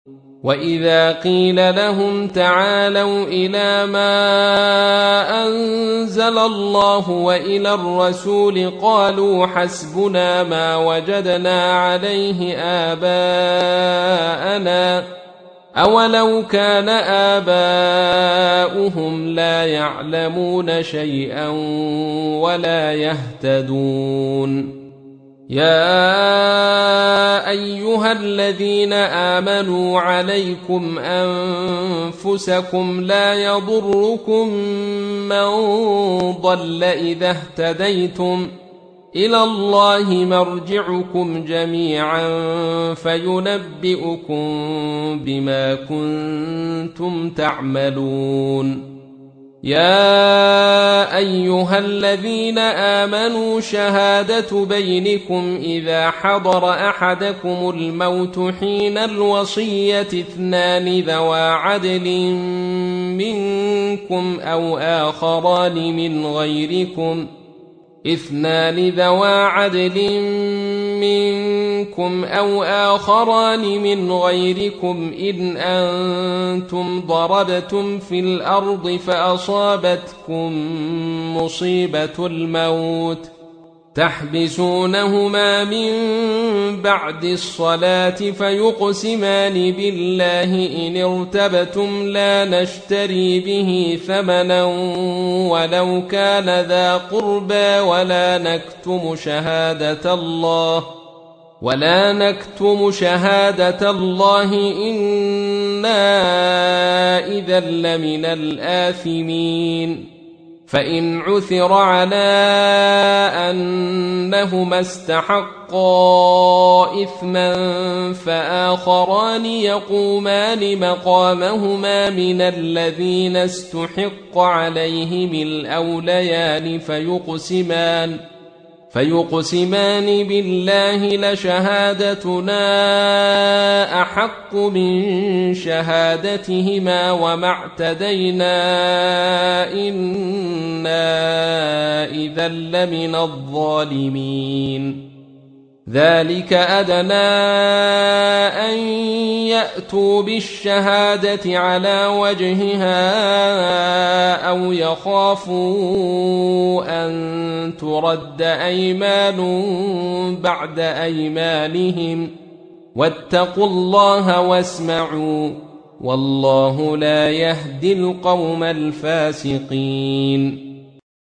وإذا قيل لهم تعالوا إلى ما أنزل الله وإلى الرسول قالوا حسبنا ما وجدنا عليه آباءنا أولو كان آباؤهم لا يعلمون شيئا ولا يهتدون. يا أيها الذين آمنوا عليكم أنفسكم لا يضركم من ضل إذا اهتديتم إلى الله مرجعكم جميعا فينبئكم بما كنتم تعملون. يا أيها الذين آمنوا شهادة بينكم إذا حضر أحدكم الموت حين الوصية 2 ذوى عدل منكم أو آخران من غيركم إن أنتم ضربتم في الأرض فأصابتكم مصيبة الموت تحبسونهما من بعد الصلاة فيقسمان بالله إن ارتبتم لا نشتري به ثمنا ولو كان ذا قربى ولا نكتم شهادة الله إنا إذا لمن الآثمين. فإن عثر على أنهما استحقا إثما فآخران يقومان مقامهما من الذين استحق عليهم الأوليان فيقسمان بالله لشهادتنا أحق من شهادتهما وما اعتدينا إنا إذا لمن الظالمين. ذلك أدنى أن يأتوا بالشهادة على وجهها أو يخافوا أن ترد أيمان بعد أيمانهم واتقوا الله واسمعوا والله لا يهدي القوم الفاسقين.